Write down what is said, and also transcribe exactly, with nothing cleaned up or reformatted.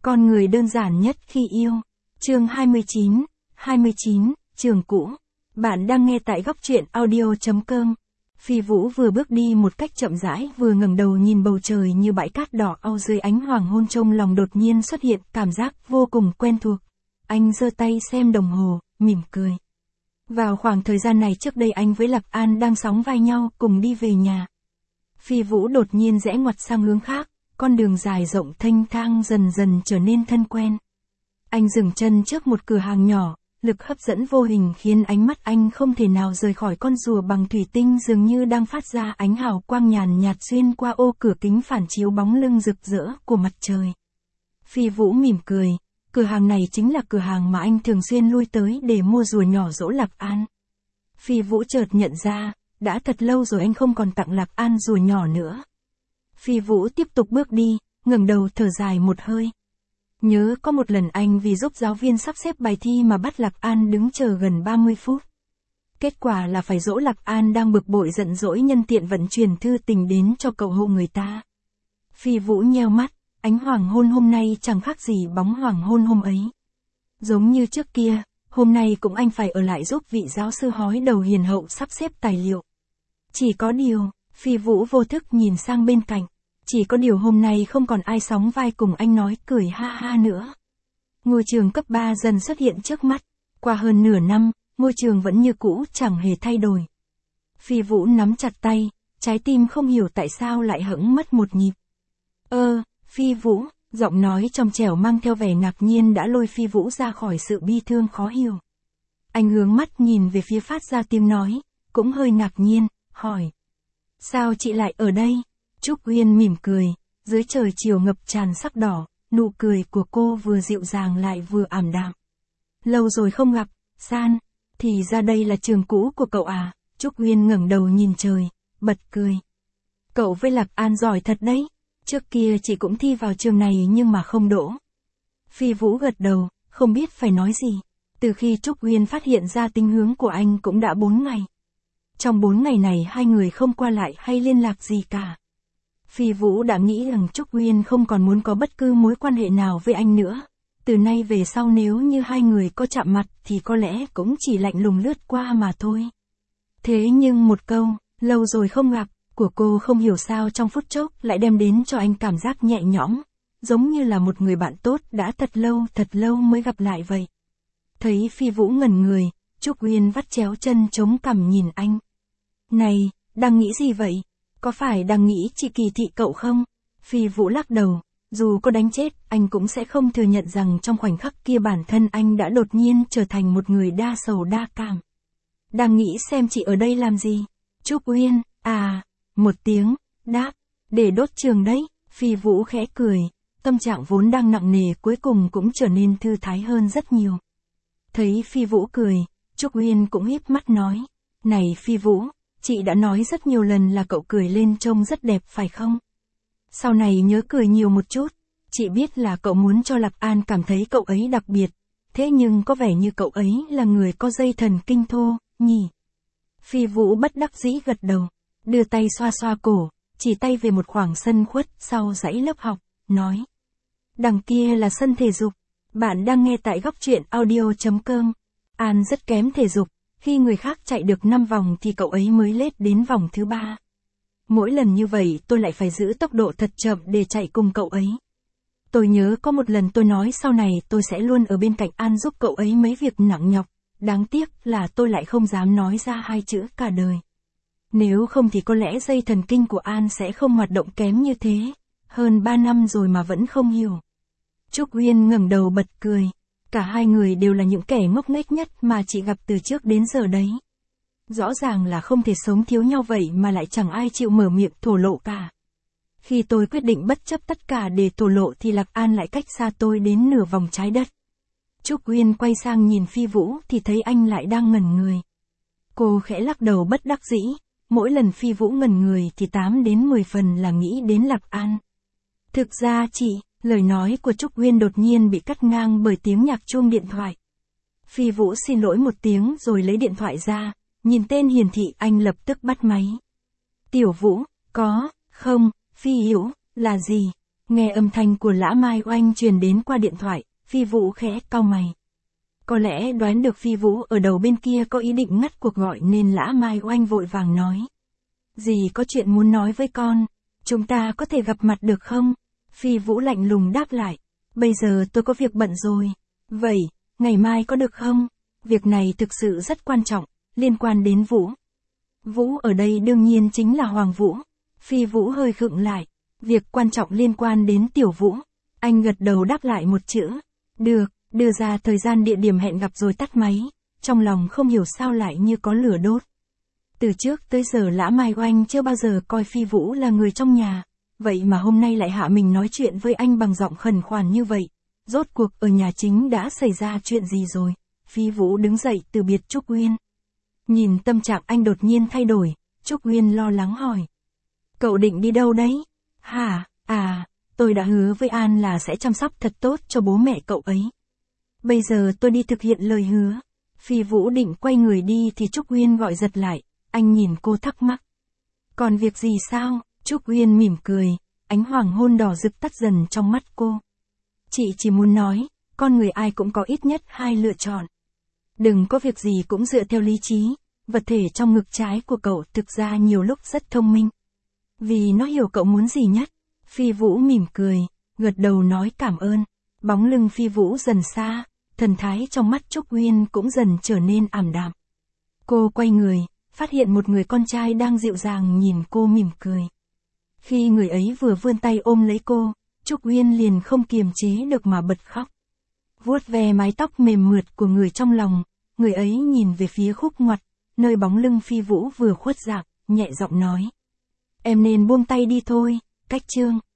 Con người đơn giản nhất khi yêu. Chương hai mươi chín, hai mươi chín, trường cũ. Bạn đang nghe tại góc truyện audio.com. Phi Vũ vừa bước đi một cách chậm rãi, vừa ngẩng đầu nhìn bầu trời như bãi cát đỏ au dưới ánh hoàng hôn, trong lòng đột nhiên xuất hiện cảm giác vô cùng quen thuộc. Anh giơ tay xem đồng hồ, mỉm cười. Vào khoảng thời gian này trước đây anh với Lạc An đang sóng vai nhau cùng đi về nhà. Phi Vũ đột nhiên rẽ ngoặt sang hướng khác, con đường dài rộng thênh thang dần dần trở nên thân quen. Anh dừng chân trước một cửa hàng nhỏ, lực hấp dẫn vô hình khiến ánh mắt anh không thể nào rời khỏi con rùa bằng thủy tinh dường như đang phát ra ánh hào quang nhàn nhạt xuyên qua ô cửa kính phản chiếu bóng lưng rực rỡ của mặt trời. Phi Vũ mỉm cười, cửa hàng này chính là cửa hàng mà anh thường xuyên lui tới để mua rùa nhỏ dỗ Lạc An. Phi Vũ chợt nhận ra, đã thật lâu rồi anh không còn tặng Lạc An rùa nhỏ nữa. Phi Vũ tiếp tục bước đi, ngẩng đầu thở dài một hơi. Nhớ có một lần anh vì giúp giáo viên sắp xếp bài thi mà bắt Lạc An đứng chờ gần ba mươi phút. Kết quả là phải dỗ Lạc An đang bực bội giận dỗi nhân tiện vận chuyển thư tình đến cho cậu hộ người ta. Phi Vũ nheo mắt, ánh hoàng hôn hôm nay chẳng khác gì bóng hoàng hôn hôm ấy. Giống như trước kia, hôm nay cũng anh phải ở lại giúp vị giáo sư hói đầu hiền hậu sắp xếp tài liệu. Chỉ có điều, Phi Vũ vô thức nhìn sang bên cạnh. Chỉ có điều hôm nay không còn ai sóng vai cùng anh nói cười ha ha nữa. Ngôi trường cấp ba dần xuất hiện trước mắt. Qua hơn nửa năm, ngôi trường vẫn như cũ, chẳng hề thay đổi. Phi Vũ nắm chặt tay, trái tim không hiểu tại sao lại hững mất một nhịp. Ơ, Phi Vũ, giọng nói trong trẻo mang theo vẻ ngạc nhiên đã lôi Phi Vũ ra khỏi sự bi thương khó hiểu. Anh hướng mắt nhìn về phía phát ra tiếng nói, cũng hơi ngạc nhiên, hỏi. Sao chị lại ở đây? Trúc Uyên mỉm cười, dưới trời chiều ngập tràn sắc đỏ, nụ cười của cô vừa dịu dàng lại vừa ảm đạm. Lâu rồi không gặp, San, thì ra đây là trường cũ của cậu à? Trúc Uyên ngẩng đầu nhìn trời, bật cười. Cậu với Lạc An giỏi thật đấy, trước kia chị cũng thi vào trường này nhưng mà không đỗ. Phi Vũ gật đầu, không biết phải nói gì. Từ khi Trúc Uyên phát hiện ra tính hướng của anh cũng đã bốn ngày. Trong bốn ngày này hai người không qua lại hay liên lạc gì cả. Phi Vũ đã nghĩ rằng Trúc Uyên không còn muốn có bất cứ mối quan hệ nào với anh nữa. Từ nay về sau nếu như hai người có chạm mặt thì có lẽ cũng chỉ lạnh lùng lướt qua mà thôi. Thế nhưng một câu, lâu rồi không gặp, của cô không hiểu sao trong phút chốc lại đem đến cho anh cảm giác nhẹ nhõm. Giống như là một người bạn tốt đã thật lâu thật lâu mới gặp lại vậy. Thấy Phi Vũ ngẩn người, Trúc Uyên vắt chéo chân chống cằm nhìn anh. Này, đang nghĩ gì vậy? Có phải đang nghĩ chị kỳ thị cậu không? Phi Vũ lắc đầu, dù có đánh chết, anh cũng sẽ không thừa nhận rằng trong khoảnh khắc kia bản thân anh đã đột nhiên trở thành một người đa sầu đa cảm. Đang nghĩ xem chị ở đây làm gì? Trúc Uyên, à, một tiếng, đáp, để đốt trường đấy. Phi Vũ khẽ cười, tâm trạng vốn đang nặng nề cuối cùng cũng trở nên thư thái hơn rất nhiều. Thấy Phi Vũ cười, Trúc Uyên cũng híp mắt nói, này Phi Vũ, chị đã nói rất nhiều lần là cậu cười lên trông rất đẹp phải không? Sau này nhớ cười nhiều một chút, chị biết là cậu muốn cho Lạc An cảm thấy cậu ấy đặc biệt, thế nhưng có vẻ như cậu ấy là người có dây thần kinh thô, nhỉ? Phi Vũ bất đắc dĩ gật đầu, đưa tay xoa xoa cổ, chỉ tay về một khoảng sân khuất sau dãy lớp học, nói. Đằng kia là sân thể dục, bạn đang nghe tại góc truyện audio.com. An rất kém thể dục. Khi người khác chạy được năm vòng thì cậu ấy mới lết đến vòng thứ ba. Mỗi lần như vậy tôi lại phải giữ tốc độ thật chậm để chạy cùng cậu ấy. Tôi nhớ có một lần tôi nói sau này tôi sẽ luôn ở bên cạnh An giúp cậu ấy mấy việc nặng nhọc. Đáng tiếc là tôi lại không dám nói ra hai chữ cả đời. Nếu không thì có lẽ dây thần kinh của An sẽ không hoạt động kém như thế. Hơn ba năm rồi mà vẫn không hiểu. Trúc Uyên ngẩng đầu bật cười. Cả hai người đều là những kẻ ngốc nghếch nhất mà chị gặp từ trước đến giờ đấy. Rõ ràng là không thể sống thiếu nhau vậy mà lại chẳng ai chịu mở miệng thổ lộ cả. Khi tôi quyết định bất chấp tất cả để thổ lộ thì Lạc An lại cách xa tôi đến nửa vòng trái đất. Trúc Uyên quay sang nhìn Phi Vũ thì thấy anh lại đang ngẩn người. Cô khẽ lắc đầu bất đắc dĩ, mỗi lần Phi Vũ ngẩn người thì tám đến mười phần là nghĩ đến Lạc An. Thực ra chị... Lời nói của Trúc Uyên đột nhiên bị cắt ngang bởi tiếng nhạc chuông điện thoại. Phi Vũ xin lỗi một tiếng rồi lấy điện thoại ra, nhìn tên hiển thị anh lập tức bắt máy. Tiểu Vũ, có, không, Phi Hiểu, là gì? Nghe âm thanh của Lã Mai Oanh truyền đến qua điện thoại, Phi Vũ khẽ cau mày. Có lẽ đoán được Phi Vũ ở đầu bên kia có ý định ngắt cuộc gọi nên Lã Mai Oanh vội vàng nói. Dì có chuyện muốn nói với con, chúng ta có thể gặp mặt được không? Phi Vũ lạnh lùng đáp lại. Bây giờ tôi có việc bận rồi. Vậy, ngày mai có được không? Việc này thực sự rất quan trọng, liên quan đến Vũ. Vũ ở đây đương nhiên chính là Hoàng Vũ. Phi Vũ hơi khựng lại. Việc quan trọng liên quan đến Tiểu Vũ. Anh gật đầu đáp lại một chữ. Được, đưa ra thời gian địa điểm hẹn gặp rồi tắt máy. Trong lòng không hiểu sao lại như có lửa đốt. Từ trước tới giờ Lã Mai Oanh chưa bao giờ coi Phi Vũ là người trong nhà. Vậy mà hôm nay lại hạ mình nói chuyện với anh bằng giọng khẩn khoản như vậy. Rốt cuộc ở nhà chính đã xảy ra chuyện gì rồi? Phi Vũ đứng dậy từ biệt Trúc Uyên. Nhìn tâm trạng anh đột nhiên thay đổi, Trúc Uyên lo lắng hỏi. Cậu định đi đâu đấy? Hả, à, tôi đã hứa với An là sẽ chăm sóc thật tốt cho bố mẹ cậu ấy. Bây giờ tôi đi thực hiện lời hứa. Phi Vũ định quay người đi thì Trúc Uyên gọi giật lại, anh nhìn cô thắc mắc. Còn việc gì sao? Trúc Uyên mỉm cười, ánh hoàng hôn đỏ rực tắt dần trong mắt cô. Chị chỉ muốn nói, con người ai cũng có ít nhất hai lựa chọn. Đừng có việc gì cũng dựa theo lý trí, vật thể trong ngực trái của cậu thực ra nhiều lúc rất thông minh. Vì nó hiểu cậu muốn gì nhất. Phi Vũ mỉm cười, gật đầu nói cảm ơn. Bóng lưng Phi Vũ dần xa, thần thái trong mắt Trúc Uyên cũng dần trở nên ảm đạm. Cô quay người, phát hiện một người con trai đang dịu dàng nhìn cô mỉm cười. Khi người ấy vừa vươn tay ôm lấy cô, Trúc Uyên liền không kiềm chế được mà bật khóc. Vuốt ve mái tóc mềm mượt của người trong lòng, người ấy nhìn về phía khúc ngoặt, nơi bóng lưng Phi Vũ vừa khuất dạng, nhẹ giọng nói. Em nên buông tay đi thôi, Cách Trương.